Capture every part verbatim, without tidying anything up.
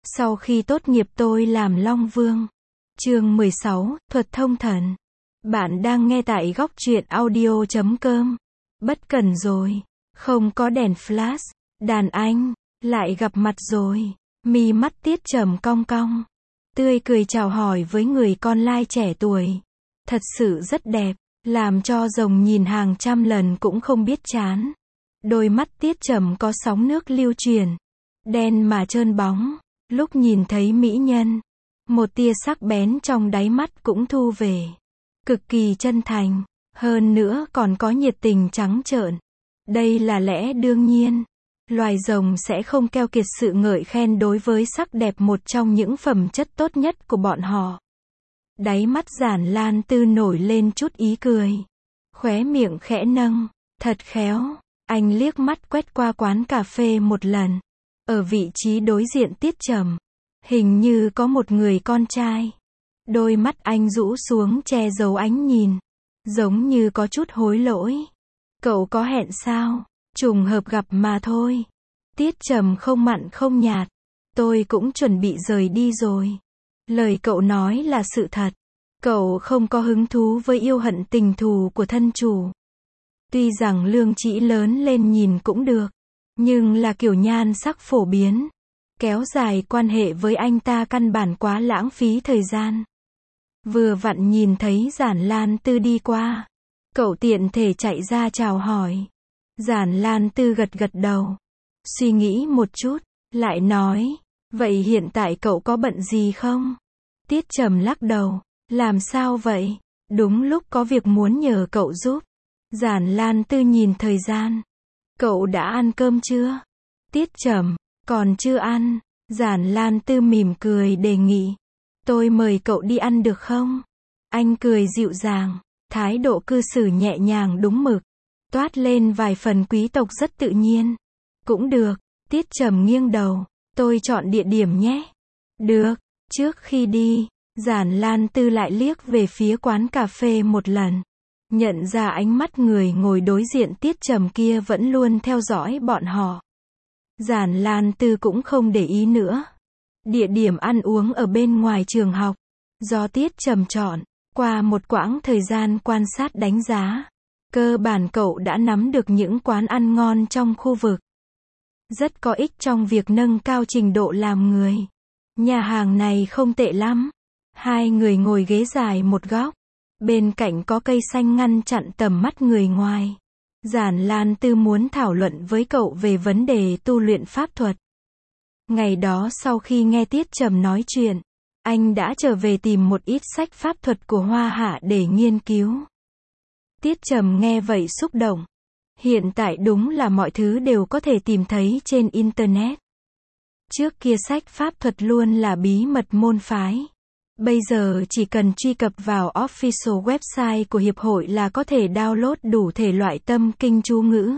Sau khi tốt nghiệp tôi làm Long Vương. Chương mười sáu, thuật thông thần. Bạn đang nghe tại góc truyện audio chấm com. Bất cần rồi. Không có đèn flash. Đàn anh. Lại gặp mặt rồi. Mi mắt Tiết Trầm cong cong. Tươi cười chào hỏi với người con lai trẻ tuổi. Thật sự rất đẹp. Làm cho rồng nhìn hàng trăm lần cũng không biết chán. Đôi mắt Tiết Trầm có sóng nước lưu truyền. Đen mà trơn bóng. Lúc nhìn thấy mỹ nhân, một tia sắc bén trong đáy mắt cũng thu về. Cực kỳ chân thành, hơn nữa còn có nhiệt tình trắng trợn. Đây là lẽ đương nhiên. Loài rồng sẽ không keo kiệt sự ngợi khen đối với sắc đẹp, một trong những phẩm chất tốt nhất của bọn họ. Đáy mắt Giản Lan Tư nổi lên chút ý cười. Khóe miệng khẽ nâng, thật khéo. Anh liếc mắt quét qua quán cà phê một lần. Ở vị trí đối diện Tiết Trầm, hình như có một người con trai. Đôi mắt anh rũ xuống che giấu ánh nhìn, giống như có chút hối lỗi. Cậu có hẹn sao? Trùng hợp gặp mà thôi. Tiết Trầm không mặn không nhạt. Tôi cũng chuẩn bị rời đi rồi. Lời cậu nói là sự thật. Cậu không có hứng thú với yêu hận tình thù của thân chủ. Tuy rằng Lương Trĩ lớn lên nhìn cũng được, nhưng là kiểu nhan sắc phổ biến. Kéo dài quan hệ với anh ta căn bản quá lãng phí thời gian. Vừa vặn nhìn thấy Giản Lan Tư đi qua. Cậu tiện thể chạy ra chào hỏi. Giản Lan Tư gật gật đầu. Suy nghĩ một chút, lại nói, vậy hiện tại cậu có bận gì không? Tiết Trầm lắc đầu. Làm sao vậy? Đúng lúc có việc muốn nhờ cậu giúp. Giản Lan Tư nhìn thời gian. Cậu đã ăn cơm chưa? Tiết Trầm, còn chưa ăn. Giản Lan Tư mỉm cười đề nghị. Tôi mời cậu đi ăn được không? Anh cười dịu dàng, thái độ cư xử nhẹ nhàng đúng mực, toát lên vài phần quý tộc rất tự nhiên. Cũng được. Tiết Trầm nghiêng đầu. Tôi chọn địa điểm nhé. Được. Trước khi đi, Giản Lan Tư lại liếc về phía quán cà phê một lần. Nhận ra ánh mắt người ngồi đối diện Tiết Trầm kia vẫn luôn theo dõi bọn họ. Giản Lan Tư cũng không để ý nữa. Địa điểm ăn uống ở bên ngoài trường học, do Tiết Trầm chọn. Qua một quãng thời gian quan sát đánh giá, cơ bản cậu đã nắm được những quán ăn ngon trong khu vực. Rất có ích trong việc nâng cao trình độ làm người. Nhà hàng này không tệ lắm. Hai người ngồi ghế dài một góc. Bên cạnh có cây xanh ngăn chặn tầm mắt người ngoài. Giản Lan Tư muốn thảo luận với cậu về vấn đề tu luyện pháp thuật. Ngày đó sau khi nghe Tiết Trầm nói chuyện, anh đã trở về tìm một ít sách pháp thuật của Hoa Hạ để nghiên cứu. Tiết Trầm nghe vậy xúc động. Hiện tại đúng là mọi thứ đều có thể tìm thấy trên Internet. Trước kia sách pháp thuật luôn là bí mật môn phái. Bây giờ chỉ cần truy cập vào official website của hiệp hội là có thể download đủ thể loại tâm kinh chú ngữ.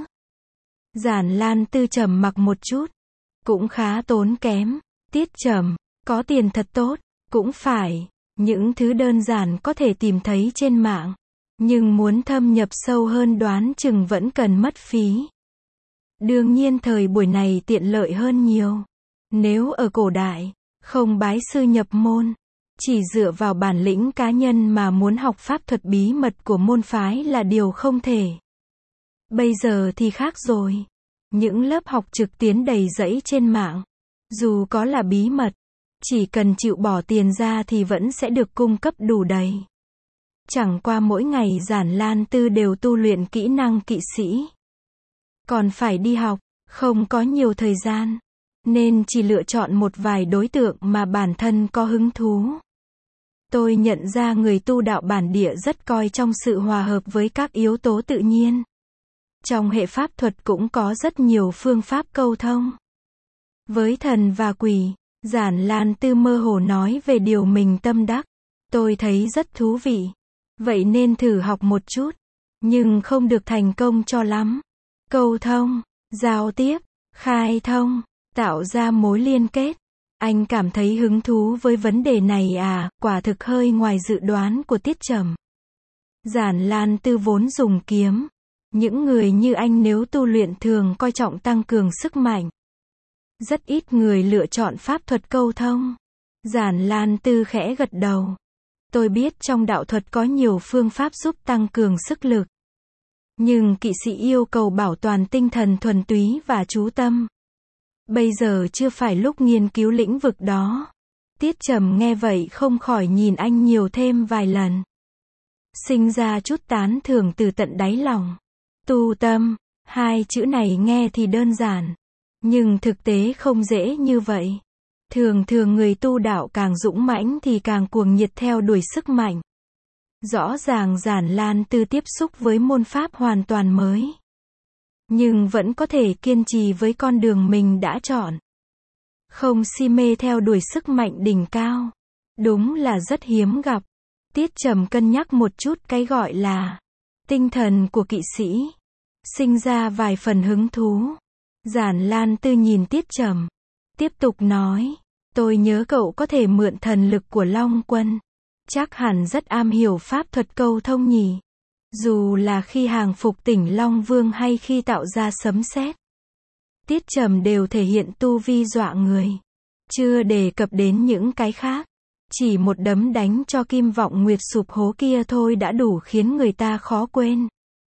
Giản Lan Tư trầm mặc một chút. Cũng khá tốn kém. Tiết Trầm, có tiền thật tốt. Cũng phải, những thứ đơn giản có thể tìm thấy trên mạng. Nhưng muốn thâm nhập sâu hơn đoán chừng vẫn cần mất phí. Đương nhiên thời buổi này tiện lợi hơn nhiều. Nếu ở cổ đại, không bái sư nhập môn, chỉ dựa vào bản lĩnh cá nhân mà muốn học pháp thuật bí mật của môn phái là điều không thể. Bây giờ thì khác rồi. Những lớp học trực tuyến đầy rẫy trên mạng, dù có là bí mật, chỉ cần chịu bỏ tiền ra thì vẫn sẽ được cung cấp đủ đầy. Chẳng qua mỗi ngày Giản Lan Tư đều tu luyện kỹ năng kỵ sĩ. Còn phải đi học, không có nhiều thời gian, nên chỉ lựa chọn một vài đối tượng mà bản thân có hứng thú. Tôi nhận ra người tu đạo bản địa rất coi trọng sự hòa hợp với các yếu tố tự nhiên. Trong hệ pháp thuật cũng có rất nhiều phương pháp câu thông với thần và quỷ. Giản Lan Tư mơ hồ nói về điều mình tâm đắc. Tôi thấy rất thú vị. Vậy nên thử học một chút. Nhưng không được thành công cho lắm. Câu thông, giao tiếp, khai thông, tạo ra mối liên kết. Anh cảm thấy hứng thú với vấn đề này à, quả thực hơi ngoài dự đoán của Tiết Trầm. Giản Lan Tư vốn dùng kiếm. Những người như anh nếu tu luyện thường coi trọng tăng cường sức mạnh. Rất ít người lựa chọn pháp thuật câu thông. Giản Lan Tư khẽ gật đầu. Tôi biết trong đạo thuật có nhiều phương pháp giúp tăng cường sức lực. Nhưng kỵ sĩ yêu cầu bảo toàn tinh thần thuần túy và chú tâm. Bây giờ chưa phải lúc nghiên cứu lĩnh vực đó. Tiết Trầm nghe vậy không khỏi nhìn anh nhiều thêm vài lần. Sinh ra chút tán thưởng từ tận đáy lòng. Tu tâm, hai chữ này nghe thì đơn giản. Nhưng thực tế không dễ như vậy. Thường thường người tu đạo càng dũng mãnh thì càng cuồng nhiệt theo đuổi sức mạnh. Rõ ràng Giản Lan Tư tiếp xúc với môn pháp hoàn toàn mới. Nhưng vẫn có thể kiên trì với con đường mình đã chọn. Không si mê theo đuổi sức mạnh đỉnh cao. Đúng là rất hiếm gặp. Tiết Trầm cân nhắc một chút cái gọi là tinh thần của kỵ sĩ. Sinh ra vài phần hứng thú. Giản Lan Tư nhìn Tiết Trầm. Tiếp tục nói. Tôi nhớ cậu có thể mượn thần lực của Long Quân. Chắc hẳn rất am hiểu pháp thuật câu thông nhỉ. Dù là khi hàng phục tỉnh Long Vương hay khi tạo ra sấm sét. Tiết Trầm đều thể hiện tu vi dọa người. Chưa đề cập đến những cái khác. Chỉ một đấm đánh cho Kim Vọng Nguyệt sụp hố kia thôi đã đủ khiến người ta khó quên.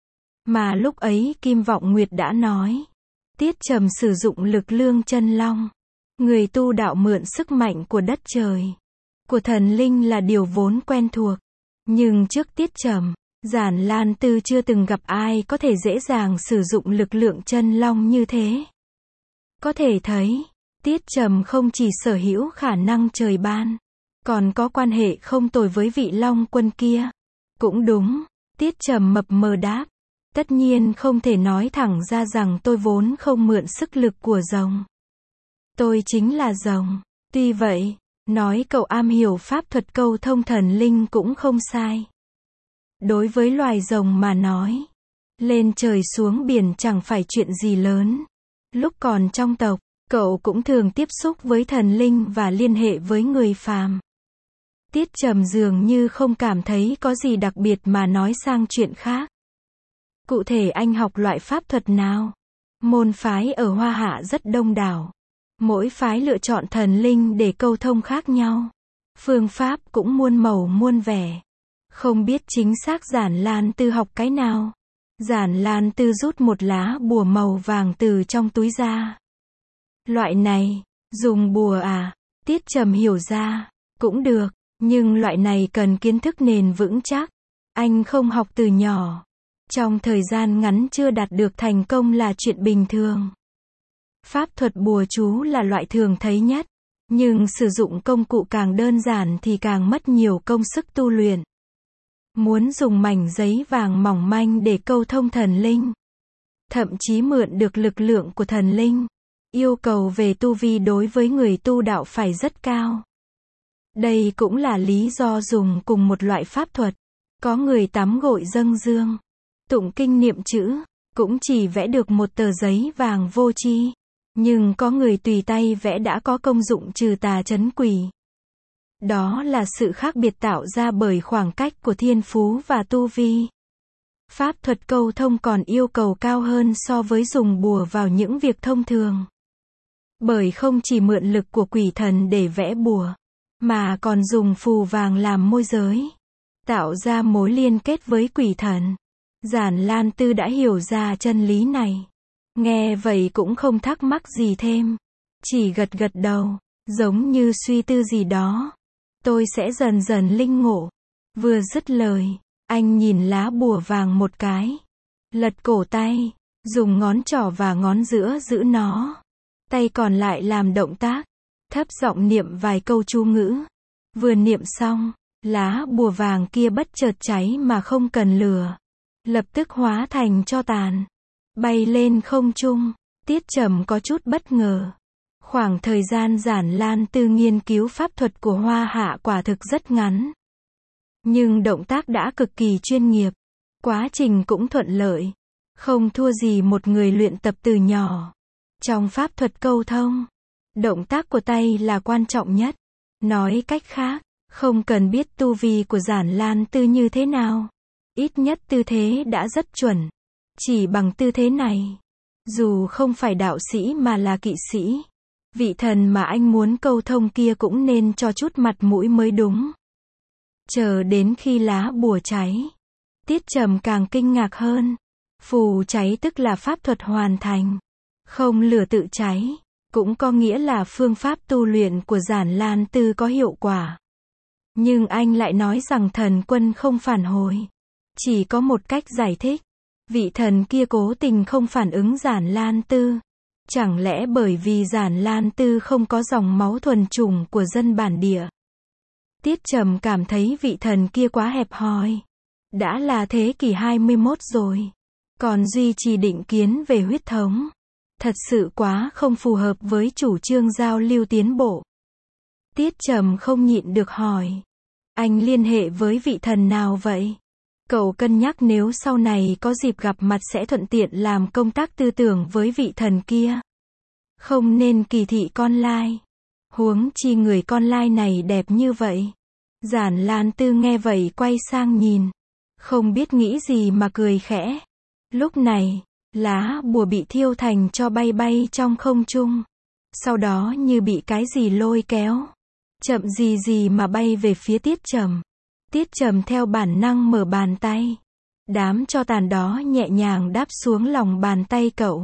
Mà lúc ấy Kim Vọng Nguyệt đã nói. Tiết Trầm sử dụng lực lương chân long. Người tu đạo mượn sức mạnh của đất trời, của thần linh là điều vốn quen thuộc. Nhưng trước Tiết Trầm, Giản Lan Tư chưa từng gặp ai có thể dễ dàng sử dụng lực lượng chân long như thế. Có thể thấy, Tiết Trầm không chỉ sở hữu khả năng trời ban, còn có quan hệ không tồi với vị Long Quân kia. Cũng đúng, Tiết Trầm mập mờ đáp. Tất nhiên không thể nói thẳng ra rằng tôi vốn không mượn sức lực của rồng. Tôi chính là rồng. Tuy vậy, nói cậu am hiểu pháp thuật câu thông thần linh cũng không sai. Đối với loài rồng mà nói, lên trời xuống biển chẳng phải chuyện gì lớn. Lúc còn trong tộc, cậu cũng thường tiếp xúc với thần linh và liên hệ với người phàm. Tiết Trầm dường như không cảm thấy có gì đặc biệt mà nói sang chuyện khác. Cụ thể anh học loại pháp thuật nào? Môn phái ở Hoa Hạ rất đông đảo. Mỗi phái lựa chọn thần linh để câu thông khác nhau. Phương pháp cũng muôn màu muôn vẻ. Không biết chính xác Giản Lan Tư học cái nào. Giản Lan Tư rút một lá bùa màu vàng từ trong túi ra. Loại này, dùng bùa à? Tiết Trầm hiểu ra. Cũng được, nhưng loại này cần kiến thức nền vững chắc. Anh không học từ nhỏ. Trong thời gian ngắn chưa đạt được thành công là chuyện bình thường. Pháp thuật bùa chú là loại thường thấy nhất. Nhưng sử dụng công cụ càng đơn giản thì càng mất nhiều công sức tu luyện. Muốn dùng mảnh giấy vàng mỏng manh để câu thông thần linh. Thậm chí mượn được lực lượng của thần linh. Yêu cầu về tu vi đối với người tu đạo phải rất cao. Đây cũng là lý do dùng cùng một loại pháp thuật. Có người tắm gội dâng dương, tụng kinh niệm chữ, cũng chỉ vẽ được một tờ giấy vàng vô tri. Nhưng có người tùy tay vẽ đã có công dụng trừ tà trấn quỷ. Đó là sự khác biệt tạo ra bởi khoảng cách của thiên phú và tu vi. Pháp thuật câu thông còn yêu cầu cao hơn so với dùng bùa vào những việc thông thường. Bởi không chỉ mượn lực của quỷ thần để vẽ bùa, mà còn dùng phù vàng làm môi giới, tạo ra mối liên kết với quỷ thần. Giản Lan Tư đã hiểu ra chân lý này. Nghe vậy cũng không thắc mắc gì thêm. Chỉ gật gật đầu, giống như suy tư gì đó. Tôi sẽ dần dần linh ngộ. Vừa dứt lời, anh nhìn lá bùa vàng một cái. Lật cổ tay, dùng ngón trỏ và ngón giữa giữ nó. Tay còn lại làm động tác, thấp giọng niệm vài câu chú ngữ. Vừa niệm xong, lá bùa vàng kia bất chợt cháy mà không cần lửa. Lập tức hóa thành tro tàn. Bay lên không trung. Tiết Trầm có chút bất ngờ. Khoảng thời gian Giản Lan Tư nghiên cứu pháp thuật của Hoa Hạ quả thực rất ngắn. Nhưng động tác đã cực kỳ chuyên nghiệp. Quá trình cũng thuận lợi. Không thua gì một người luyện tập từ nhỏ. Trong pháp thuật câu thông, động tác của tay là quan trọng nhất. Nói cách khác, không cần biết tu vi của Giản Lan Tư như thế nào. Ít nhất tư thế đã rất chuẩn. Chỉ bằng tư thế này, dù không phải đạo sĩ mà là kỵ sĩ, Vị thần mà anh muốn câu thông kia cũng nên cho chút mặt mũi mới đúng. Chờ đến khi lá bùa cháy, Tiết Trầm càng kinh ngạc hơn. Phù cháy tức là pháp thuật hoàn thành, không lửa tự cháy, cũng có nghĩa là phương pháp tu luyện của Giản Lan Tư có hiệu quả. Nhưng anh lại nói rằng thần quân không phản hồi. Chỉ có một cách giải thích. Vị thần kia cố tình không phản ứng Giản Lan Tư. Chẳng lẽ bởi vì Giản Lan Tư không có dòng máu thuần chủng của dân bản địa? Tiết Trầm cảm thấy vị thần kia quá hẹp hòi. Đã là thế kỷ hai mươi mốt rồi, còn duy trì định kiến về huyết thống. Thật sự quá không phù hợp với chủ trương giao lưu tiến bộ. Tiết Trầm không nhịn được hỏi. Anh liên hệ với vị thần nào vậy? Cậu cân nhắc nếu sau này có dịp gặp mặt sẽ thuận tiện làm công tác tư tưởng với vị thần kia. Không nên kỳ thị con lai. Huống chi người con lai này đẹp như vậy. Giản Lan Tư nghe vậy quay sang nhìn. Không biết nghĩ gì mà cười khẽ. Lúc này, lá bùa bị thiêu thành tro bay bay trong không trung. Sau đó như bị cái gì lôi kéo. Chậm gì gì mà bay về phía Tiết Trầm. Tiết Trầm theo bản năng mở bàn tay. Đám tro tàn đó nhẹ nhàng đáp xuống lòng bàn tay cậu.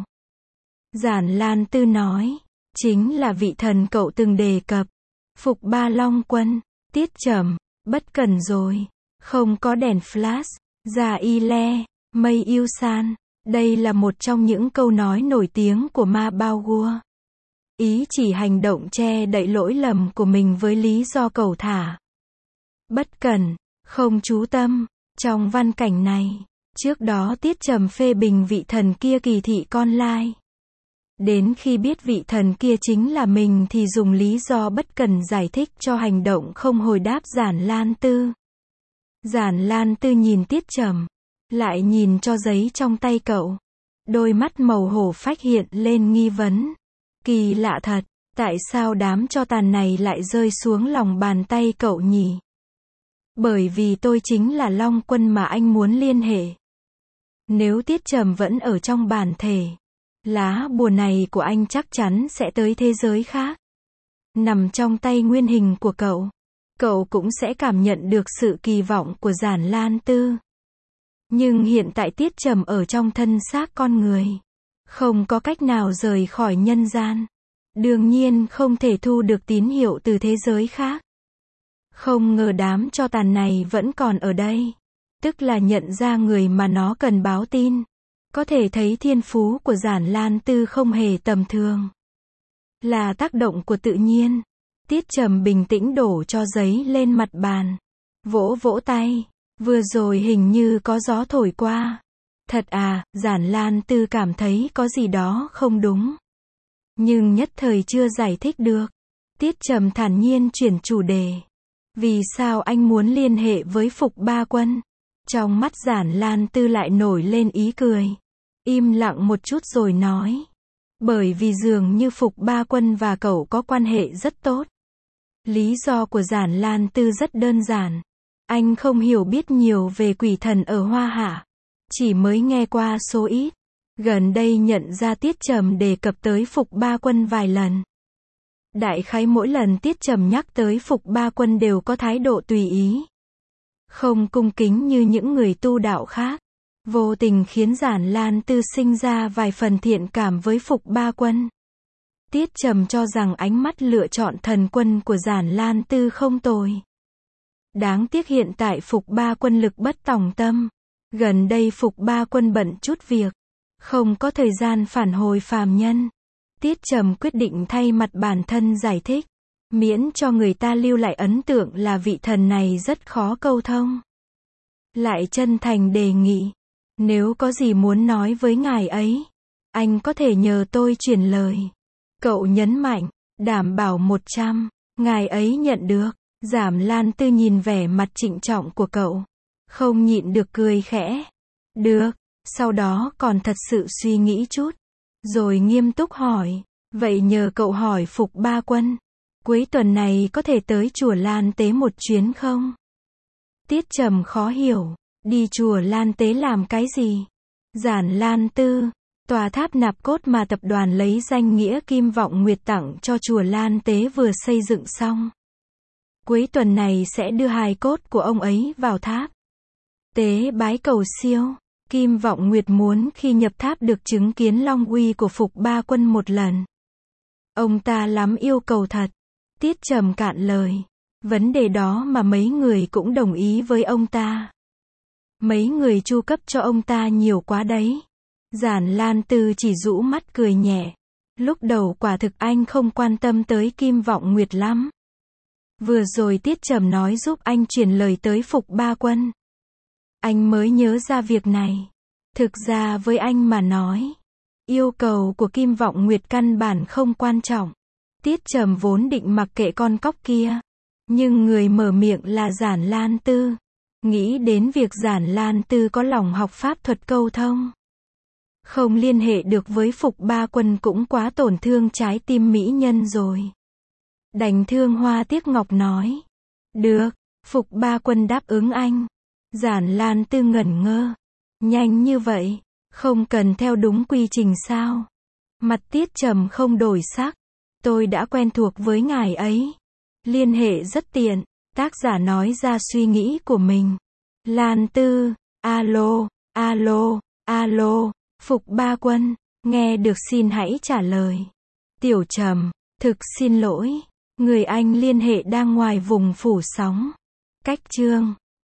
Giản Lan Tư nói. Chính là vị thần cậu từng đề cập. Phục Ba Long Quân. Tiết Trầm. Bất cần rồi. Không có đèn flash. Già y le. Mây yêu san. Đây là một trong những câu nói nổi tiếng của Ma Bao Gua. Ý chỉ hành động che đậy lỗi lầm của mình với lý do cầu thả. Bất cẩn, không chú tâm. Trong văn cảnh này, trước đó Tiết Trầm phê bình vị thần kia kỳ thị con lai. Đến khi biết vị thần kia chính là mình thì dùng lý do bất cần giải thích cho hành động không hồi đáp Giản Lan Tư. Giản Lan Tư nhìn Tiết Trầm, lại nhìn cho giấy trong tay cậu. Đôi mắt màu hổ phách hiện lên nghi vấn. Kỳ lạ thật, tại sao đám tro tàn này lại rơi xuống lòng bàn tay cậu nhỉ? Bởi vì tôi chính là Long Quân mà anh muốn liên hệ. Nếu Tiết Trầm vẫn ở trong bản thể, lá bùa này của anh chắc chắn sẽ tới thế giới khác. Nằm trong tay nguyên hình của cậu, cậu cũng sẽ cảm nhận được sự kỳ vọng của Giản Lan Tư. Nhưng hiện tại Tiết Trầm ở trong thân xác con người, không có cách nào rời khỏi nhân gian. Đương nhiên không thể thu được tín hiệu từ thế giới khác. Không ngờ đám tro tàn này vẫn còn ở đây. Tức là nhận ra người mà nó cần báo tin. Có thể thấy thiên phú của Giản Lan Tư không hề tầm thường. Là tác động của tự nhiên. Tiết Trầm bình tĩnh đổ cho giấy lên mặt bàn. Vỗ vỗ tay. Vừa rồi hình như có gió thổi qua. Thật à, Giản Lan Tư cảm thấy có gì đó không đúng. Nhưng nhất thời chưa giải thích được. Tiết Trầm thản nhiên chuyển chủ đề. Vì sao anh muốn liên hệ với Phục Ba Quân? Trong mắt Giản Lan Tư lại nổi lên ý cười. Im lặng một chút rồi nói. Bởi vì dường như Phục Ba Quân và cậu có quan hệ rất tốt. Lý do của Giản Lan Tư rất đơn giản. Anh không hiểu biết nhiều về quỷ thần ở Hoa Hạ. Chỉ mới nghe qua số ít. Gần đây nhận ra Tiết Trầm đề cập tới Phục Ba Quân vài lần. Đại khái mỗi lần Tiết Trầm nhắc tới Phục Ba Quân đều có thái độ tùy ý. Không cung kính như những người tu đạo khác. Vô tình khiến Giản Lan Tư sinh ra vài phần thiện cảm với Phục Ba Quân. Tiết Trầm cho rằng ánh mắt lựa chọn thần quân của Giản Lan Tư không tồi. Đáng tiếc hiện tại Phục Ba Quân lực bất tòng tâm. Gần đây Phục Ba Quân bận chút việc. Không có thời gian phản hồi phàm nhân. Tiết Trầm quyết định thay mặt bản thân giải thích. Miễn cho người ta lưu lại ấn tượng là vị thần này rất khó câu thông. Lại chân thành đề nghị. Nếu có gì muốn nói với ngài ấy, anh có thể nhờ tôi truyền lời. Cậu nhấn mạnh, đảm bảo một trăm, ngài ấy nhận được. Giản Lan Tư nhìn vẻ mặt trịnh trọng của cậu. Không nhịn được cười khẽ. Được, sau đó còn thật sự suy nghĩ chút. Rồi nghiêm túc hỏi, vậy nhờ cậu hỏi Phục Ba Quân. Cuối tuần này có thể tới chùa Lan Tế một chuyến không? Tiết Trầm khó hiểu, đi chùa Lan Tế làm cái gì? Giản Lan Tư, Tòa tháp nạp cốt mà tập đoàn lấy danh nghĩa Kim Vọng Nguyệt tặng cho chùa Lan Tế vừa xây dựng xong. Cuối tuần này sẽ đưa hài cốt của ông ấy vào tháp tế bái cầu siêu. Kim Vọng Nguyệt muốn khi nhập tháp được chứng kiến long uy của Phục Ba Quân một lần. Ông ta lắm yêu cầu thật. Tiết Trầm cạn lời. Vấn đề đó mà mấy người cũng đồng ý với ông ta. Mấy người chu cấp cho ông ta nhiều quá đấy. Giản Lan Tư chỉ rũ mắt cười nhẹ. Lúc đầu quả thực anh không quan tâm tới Kim Vọng Nguyệt lắm. Vừa rồi Tiết Trầm nói giúp anh truyền lời tới Phục Ba Quân. Anh mới nhớ ra việc này. Thực ra với anh mà nói, yêu cầu của Kim Vọng Nguyệt căn bản không quan trọng. Tiết Trầm vốn định mặc kệ con cóc kia. Nhưng người mở miệng là Giản Lan Tư. Nghĩ đến việc Giản Lan Tư có lòng học pháp thuật câu thông. Không liên hệ được với Phục Ba Quân cũng quá tổn thương trái tim mỹ nhân rồi. Đành thương hoa tiếc ngọc nói. Được, Phục Ba Quân đáp ứng anh. Giản Lan Tư ngẩn ngơ. Nhanh như vậy, không cần theo đúng quy trình sao? Mặt Tiết Trầm không đổi sắc. Tôi đã quen thuộc với ngài ấy. Liên hệ rất tiện. Tác giả nói ra suy nghĩ của mình. Lan Tư, alo, alo, alo, Phục Ba Quân, nghe được xin hãy trả lời. Tiểu Trầm, thực xin lỗi, người anh liên hệ đang ngoài vùng phủ sóng. Cách chương